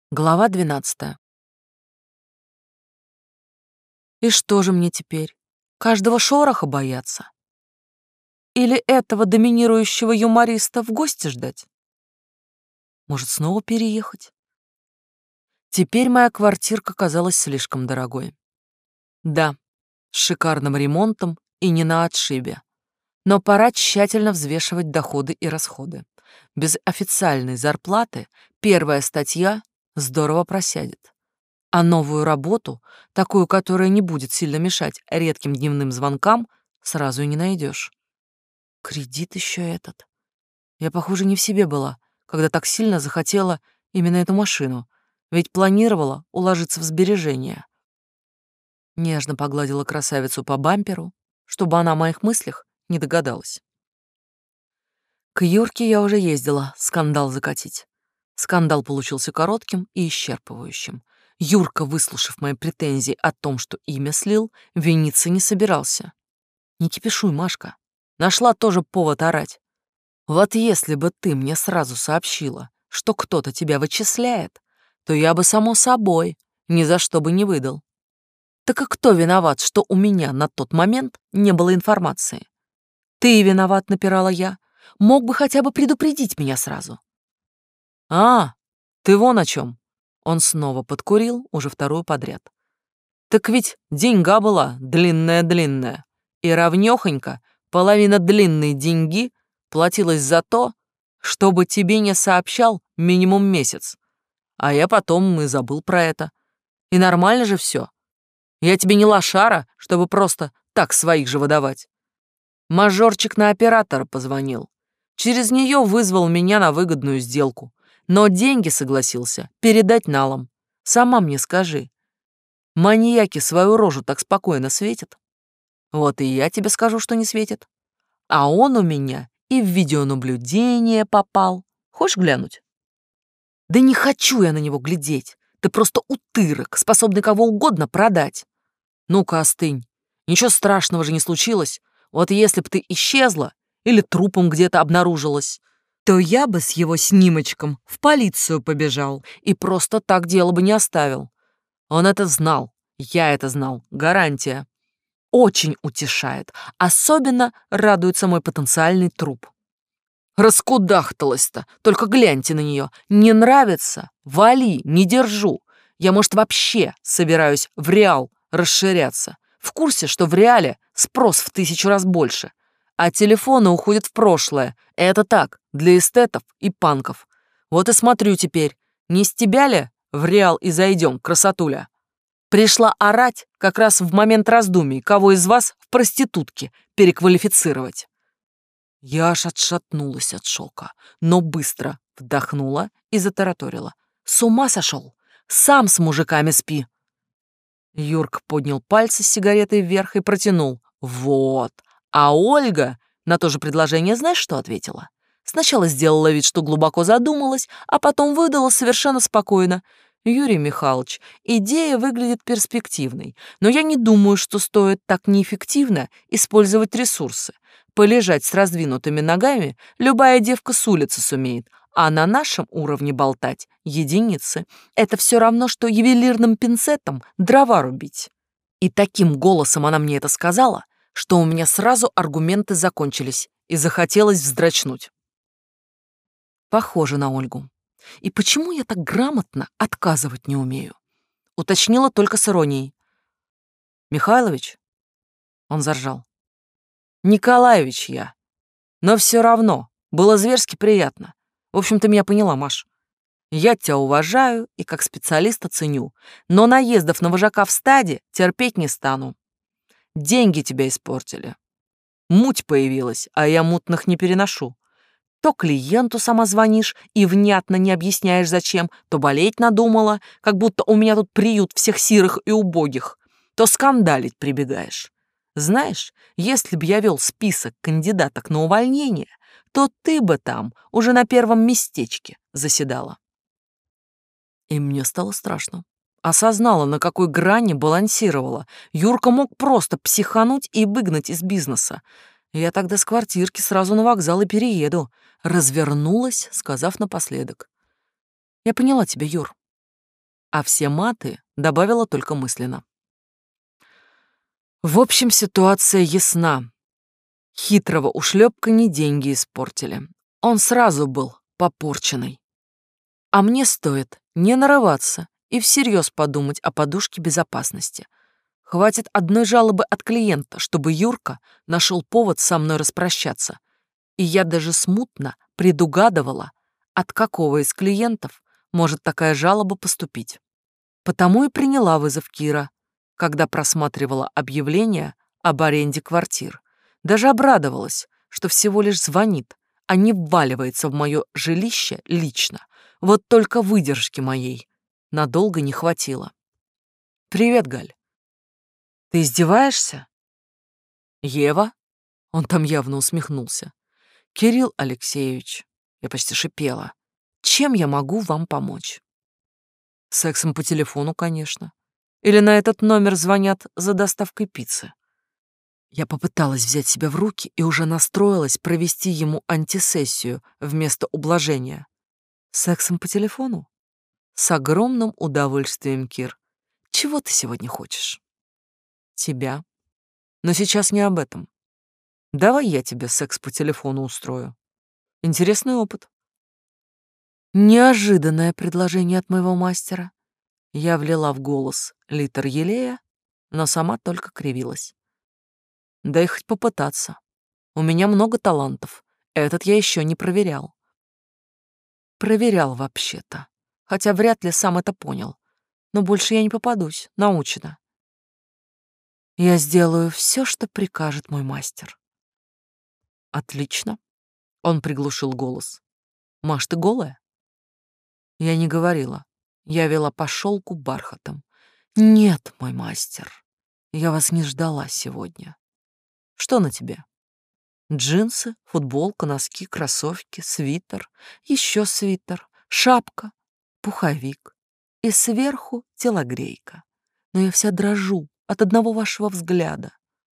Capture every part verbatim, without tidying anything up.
Глава двенадцатая. И что же мне теперь? Каждого шороха бояться? Или этого доминирующего юмориста в гости ждать? Может, снова переехать? Теперь моя квартирка казалась слишком дорогой. Да, с шикарным ремонтом и не на отшибе. Но пора тщательно взвешивать доходы и расходы. Без официальной зарплаты первая статья здорово просядет. А новую работу, такую, которая не будет сильно мешать редким дневным звонкам, сразу и не найдешь. Кредит еще этот. Я, похоже, не в себе была, когда так сильно захотела именно эту машину, ведь планировала уложиться в сбережения. Нежно погладила красавицу по бамперу, чтобы она о моих мыслях не догадалась. К Юрке я уже ездила скандал закатить. Скандал получился коротким и исчерпывающим. Юрка, выслушав мои претензии о том, что имя слил, виниться не собирался. Не кипишуй, Машка. Нашла тоже повод орать. Вот если бы ты мне сразу сообщила, что кто-то тебя вычисляет, то я бы, само собой, ни за что бы не выдал. Так и кто виноват, что у меня на тот момент не было информации? Ты виноват, напирала я. Мог бы хотя бы предупредить меня сразу. А, ты вон о чем. Он снова подкурил, уже вторую подряд. Так ведь деньга была длинная-длинная, и равнёхонько половина длинной деньги платилась за то, чтобы тебе не сообщал минимум месяц. А я потом и забыл про это. И нормально же все. Я тебе не лошара, чтобы просто так своих же выдавать. Мажорчик на оператора позвонил. Через нее вызвал меня на выгодную сделку. Но деньги согласился передать налом. Сама мне скажи, маньяки свою рожу так спокойно светят? Вот и я тебе скажу, что не светит. А он у меня и в видеонаблюдение попал. Хочешь глянуть? Да не хочу я на него глядеть. Ты просто утырок, способный кого угодно продать. Ну-ка, остынь. Ничего страшного же не случилось. Вот если б ты исчезла или трупом где-то обнаружилась, то я бы с его снимочком в полицию побежал и просто так дело бы не оставил. Он это знал, я это знал, гарантия. Очень утешает, особенно радуется мой потенциальный труп. Раскудахталась-то, только гляньте на нее. Не нравится? Вали, не держу. Я, может, вообще собираюсь в Реал расширяться. В курсе, что в Реале спрос в тысячу раз больше, а телефоны уходят в прошлое. Это так, для эстетов и панков. Вот и смотрю теперь, не с тебя ли в Реал и зайдем, красотуля? Пришла орать как раз в момент раздумий, кого из вас в проститутки переквалифицировать. Я аж отшатнулась от шока, но быстро вдохнула и затараторила. С ума сошел? Сам с мужиками спи. Юрк поднял пальцы с сигаретой вверх и протянул. Вот. А Ольга на то же предложение знаешь, что ответила? Сначала сделала вид, что глубоко задумалась, а потом выдала совершенно спокойно. Юрий Михайлович, идея выглядит перспективной, но я не думаю, что стоит так неэффективно использовать ресурсы. Полежать с раздвинутыми ногами любая девка с улицы сумеет, а на нашем уровне болтать — единицы. Это все равно, что ювелирным пинцетом дрова рубить. И таким голосом она мне это сказала, что у меня сразу аргументы закончились, и захотелось вздрочнуть. Похоже на Ольгу. И почему я так грамотно отказывать не умею? Уточнила только с иронией. Михайлович? Он заржал. Николаевич я. Но все равно было зверски приятно. В общем, ты меня поняла, Маш. Я тебя уважаю и как специалиста ценю, но наездов на вожака в стаде терпеть не стану. Деньги тебя испортили. Муть появилась, а я мутных не переношу. То клиенту сама звонишь и внятно не объясняешь зачем, то болеть надумала, как будто у меня тут приют всех сирых и убогих, то скандалить прибегаешь. Знаешь, если б я вел список кандидаток на увольнение, то ты бы там уже на первом местечке заседала. И мне стало страшно. Осознала, на какой грани балансировала. Юрка мог просто психануть и выгнать из бизнеса. Я тогда с квартирки сразу на вокзал и перееду. Развернулась, сказав напоследок. Я поняла тебя, Юр. а все маты добавила только мысленно. В общем, ситуация ясна. Хитрого ушлепка не деньги испортили. Он сразу был попорченный. А мне стоит не нарываться и всерьез подумать о подушке безопасности. Хватит одной жалобы от клиента, чтобы Юрка нашел повод со мной распрощаться. И я даже смутно предугадывала, от какого из клиентов может такая жалоба поступить. Потому и приняла вызов Кира, когда просматривала объявление об аренде квартир. Даже обрадовалась, что всего лишь звонит, а не вваливается в мое жилище лично. Вот только выдержки моей надолго не хватило. «Привет, Галь. Ты издеваешься?» «Ева?» Он там явно усмехнулся. «Кирилл Алексеевич», я почти шипела, «чем я могу вам помочь?» «Сексом по телефону, конечно. Или на этот номер звонят за доставкой пиццы?» Я попыталась взять себя в руки и уже настроилась провести ему антисессию вместо ублажения. «Сексом по телефону?» «С огромным удовольствием, Кир. Чего ты сегодня хочешь?» «Тебя. Но сейчас не об этом. Давай я тебе секс по телефону устрою. Интересный опыт». Неожиданное предложение от моего мастера. Я влила в голос литр елея, но сама только кривилась. Дай хоть попытаться. У меня много талантов. Этот я еще не проверял. Проверял вообще-то. Хотя вряд ли сам это понял. Но больше я не попадусь, научена. Я сделаю все, что прикажет мой мастер. Отлично. Он приглушил голос. Маш, ты голая? Я не говорила. Я вела по шелку бархатом. Нет, мой мастер, я вас не ждала сегодня. Что на тебе? Джинсы, футболка, носки, кроссовки, свитер, еще свитер, шапка, пуховик и сверху телогрейка. Но я вся дрожу от одного вашего взгляда.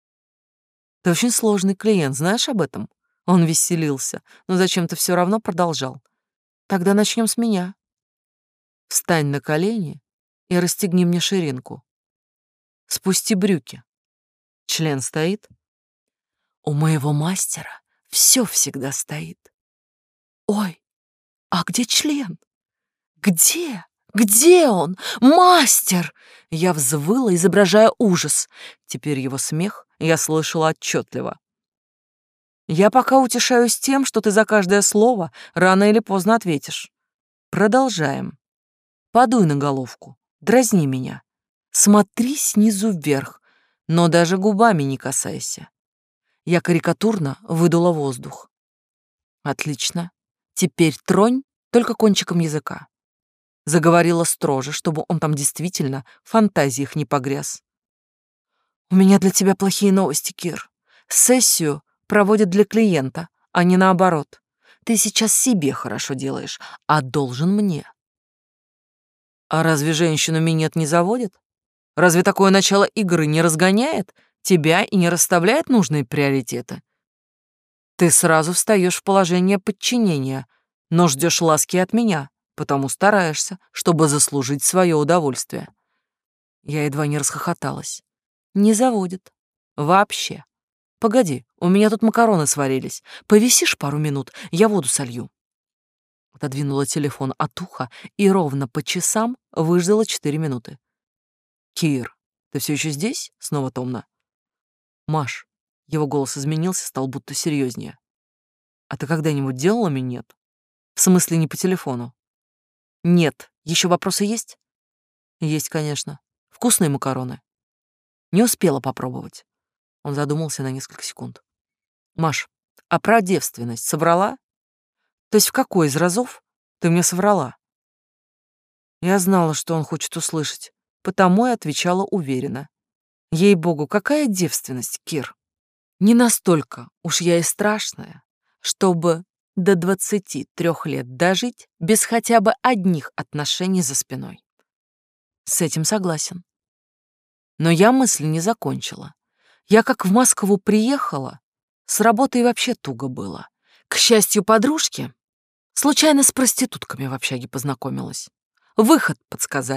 Ты очень сложный клиент, знаешь об этом? Он веселился, но зачем-то все равно продолжал. Тогда начнем с меня. Встань на колени и расстегни мне ширинку. Спусти брюки. Член стоит? У моего мастера все всегда стоит. Ой, а где член? Где? Где он? Мастер! Я взвыла, изображая ужас. Теперь его смех я слышала отчетливо. Я пока утешаюсь тем, что ты за каждое слово рано или поздно ответишь. Продолжаем. Подуй на головку, дразни меня. Смотри снизу вверх, но даже губами не касайся. Я карикатурно выдула воздух. Отлично. Теперь тронь только кончиком языка. Заговорила строже, чтобы он там действительно в фантазиях не погряз. У меня для тебя плохие новости, Кир. Сессию проводят для клиента, а не наоборот. Ты сейчас себе хорошо делаешь, а должен мне. А разве женщину минет не заводит? Разве такое начало игры не разгоняет тебя и не расставляет нужные приоритеты? Ты сразу встаешь в положение подчинения, но ждешь ласки от меня, потому стараешься, чтобы заслужить свое удовольствие. Я едва не расхохоталась. Не заводит. Вообще. Погоди, у меня тут макароны сварились. Повисишь пару минут, я воду солью. Отодвинула телефон от уха и ровно по часам выждала четыре минуты. «Кир, ты все еще здесь?» — снова томно. «Маш», — его голос изменился, стал будто серьезнее. «А ты когда-нибудь делала минет? В смысле, не по телефону?» «Нет. Еще вопросы есть?» «Есть, конечно. Вкусные макароны». «Не успела попробовать». Он задумался на несколько секунд. «Маш, а про девственность соврала? То есть в какой из разов ты мне соврала?» Я знала, что он хочет услышать, потому и отвечала уверенно. Ей-богу, какая девственность, Кир? Не настолько уж я и страшная, чтобы до двадцати трех лет дожить без хотя бы одних отношений за спиной. С этим согласен. Но я мысль не закончила. Я как в Москву приехала, с работой вообще туго было. К счастью, подружки случайно с проститутками в общаге познакомилась. Выход подсказали.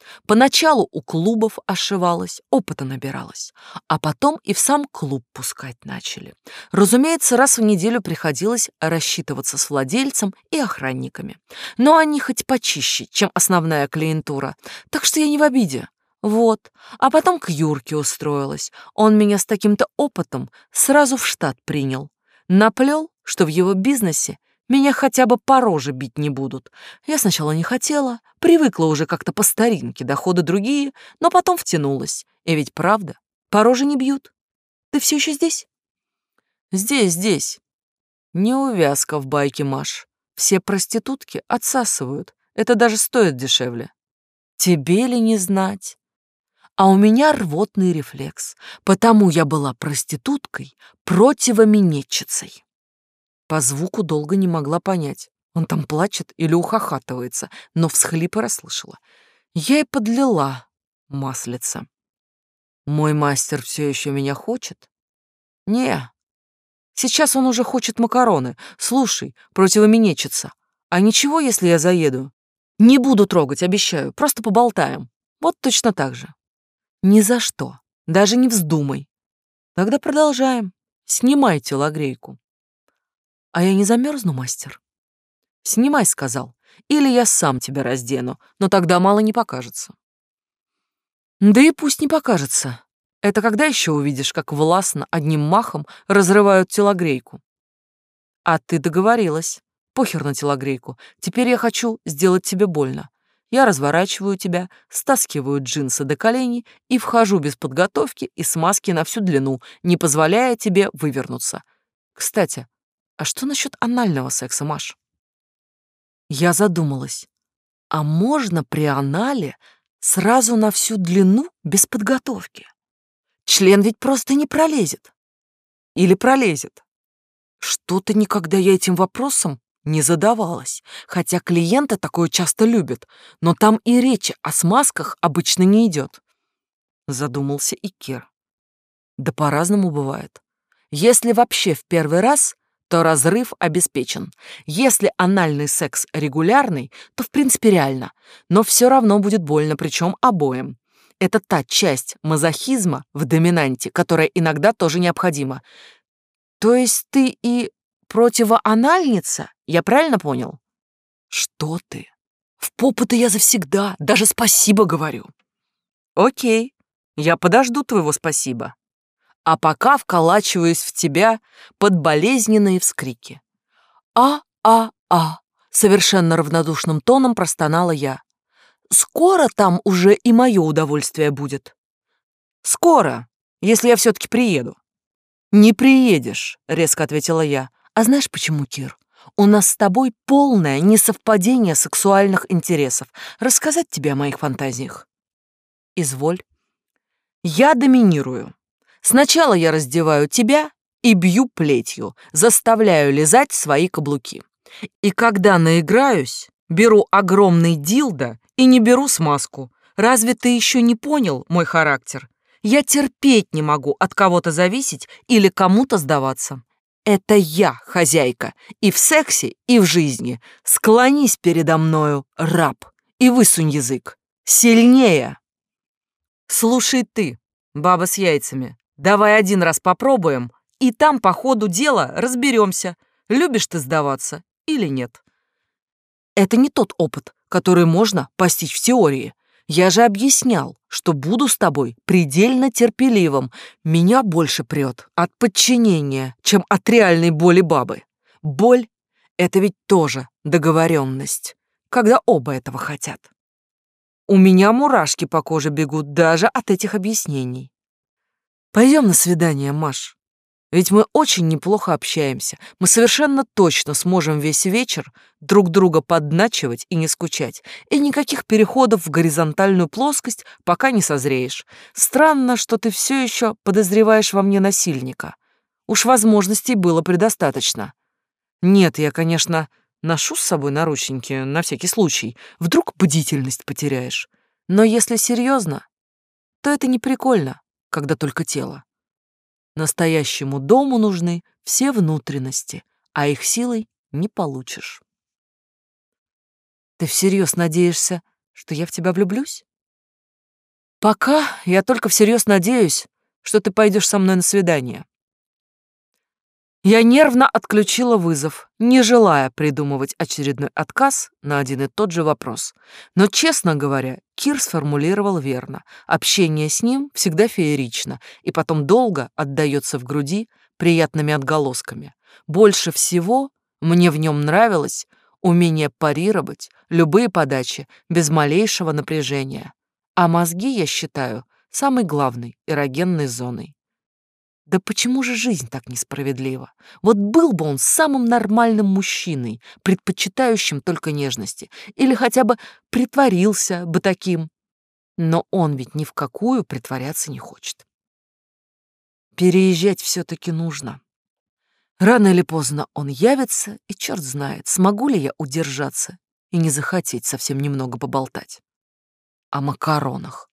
Поначалу у клубов ошивалась, опыта набиралась, а потом и в сам клуб пускать начали. Разумеется, раз в неделю приходилось рассчитываться с владельцем и охранниками. Но они хоть почище, чем основная клиентура, так что я не в обиде. Вот, а потом к Юрке устроилась. Он меня с таким-то опытом сразу в штат принял. Наплел, что в его бизнесе меня хотя бы по роже бить не будут. Я сначала не хотела, привыкла уже как-то по старинке, доходы другие, но потом втянулась. И ведь правда, по роже не бьют. Ты все еще здесь? Здесь, здесь. Не увязка в байке, Маш. Все проститутки отсасывают. Это даже стоит дешевле. Тебе ли не знать? А у меня рвотный рефлекс, потому я была проституткой, противоменетчицей. По звуку долго не могла понять, он там плачет или ухахатывается, но всхлипы расслышала. Я и подлила маслица. Мой мастер все еще меня хочет? Не, сейчас он уже хочет макароны. Слушай, противоменечица, а ничего, если я заеду? Не буду трогать, обещаю, просто поболтаем. Вот точно так же. Ни за что, даже не вздумай. Тогда продолжаем. Снимай телогрейку. А я не замерзну, мастер? Снимай, сказал, или я сам тебя раздену, но тогда мало не покажется. Да и пусть не покажется. Это когда еще увидишь, как властно одним махом разрывают телогрейку? А ты договорилась. Похер на телогрейку. Теперь я хочу сделать тебе больно. Я разворачиваю тебя, стаскиваю джинсы до коленей и вхожу без подготовки и смазки на всю длину, не позволяя тебе вывернуться. Кстати, а что насчет анального секса, Маш? Я задумалась. А можно при анале сразу на всю длину без подготовки? Член ведь просто не пролезет. Или пролезет? Что-то никогда я этим вопросом не задавалась, хотя клиенты такое часто любят, но там и речи о смазках обычно не идет. Задумался и Кир. Да по-разному бывает. Если вообще в первый раз, то разрыв обеспечен. Если анальный секс регулярный, то в принципе реально, но все равно будет больно, причем обоим. Это та часть мазохизма в доминанте, которая иногда тоже необходима. То есть ты и противоанальница? Я правильно понял? Что ты? В попу-то я завсегда, даже спасибо говорю. Окей, я подожду твоего спасибо. А пока вколачиваюсь в тебя под болезненные вскрики. «А-а-а!» — совершенно равнодушным тоном простонала я. «Скоро там уже и мое удовольствие будет». «Скоро, если я все-таки приеду». «Не приедешь», — резко ответила я. «А знаешь почему, Кир? У нас с тобой полное несовпадение сексуальных интересов. Рассказать тебе о моих фантазиях?» «Изволь». «Я доминирую. Сначала я раздеваю тебя и бью плетью, заставляю лизать свои каблуки. И когда наиграюсь, беру огромный дилдо и не беру смазку. Разве ты еще не понял мой характер? Я терпеть не могу от кого-то зависеть или кому-то сдаваться. Это я хозяйка и в сексе, и в жизни. Склонись передо мною, раб, и высунь язык. Сильнее!» «Слушай ты, баба с яйцами, давай один раз попробуем, и там по ходу дела разберемся, любишь ты сдаваться или нет». Это не тот опыт, который можно постичь в теории. Я же объяснял, что буду с тобой предельно терпеливым. Меня больше прет от подчинения, чем от реальной боли бабы. Боль — это ведь тоже договоренность, когда оба этого хотят. У меня мурашки по коже бегут даже от этих объяснений. Пойдем на свидание, Маш. Ведь мы очень неплохо общаемся. Мы совершенно точно сможем весь вечер друг друга подначивать и не скучать. И никаких переходов в горизонтальную плоскость, пока не созреешь. Странно, что ты все еще подозреваешь во мне насильника. Уж возможностей было предостаточно. Нет, я, конечно, ношу с собой наручники на всякий случай. Вдруг бдительность потеряешь. Но если серьезно, то это не прикольно, когда только тело. Настоящему дому нужны все внутренности, а их силой не получишь. Ты всерьез надеешься, что я в тебя влюблюсь? Пока я только всерьез надеюсь, что ты пойдешь со мной на свидание. Я нервно отключила вызов, не желая придумывать очередной отказ на один и тот же вопрос. Но, честно говоря, Кир сформулировал верно. Общение с ним всегда феерично и потом долго отдаётся в груди приятными отголосками. Больше всего мне в нем нравилось умение парировать любые подачи без малейшего напряжения. А мозги, я считаю, самой главной эрогенной зоной. Да почему же жизнь так несправедлива? Вот был бы он самым нормальным мужчиной, предпочитающим только нежности, или хотя бы притворился бы таким. Но он ведь ни в какую притворяться не хочет. Переезжать все-таки нужно. Рано или поздно он явится, и черт знает, смогу ли я удержаться и не захотеть совсем немного поболтать. О макаронах.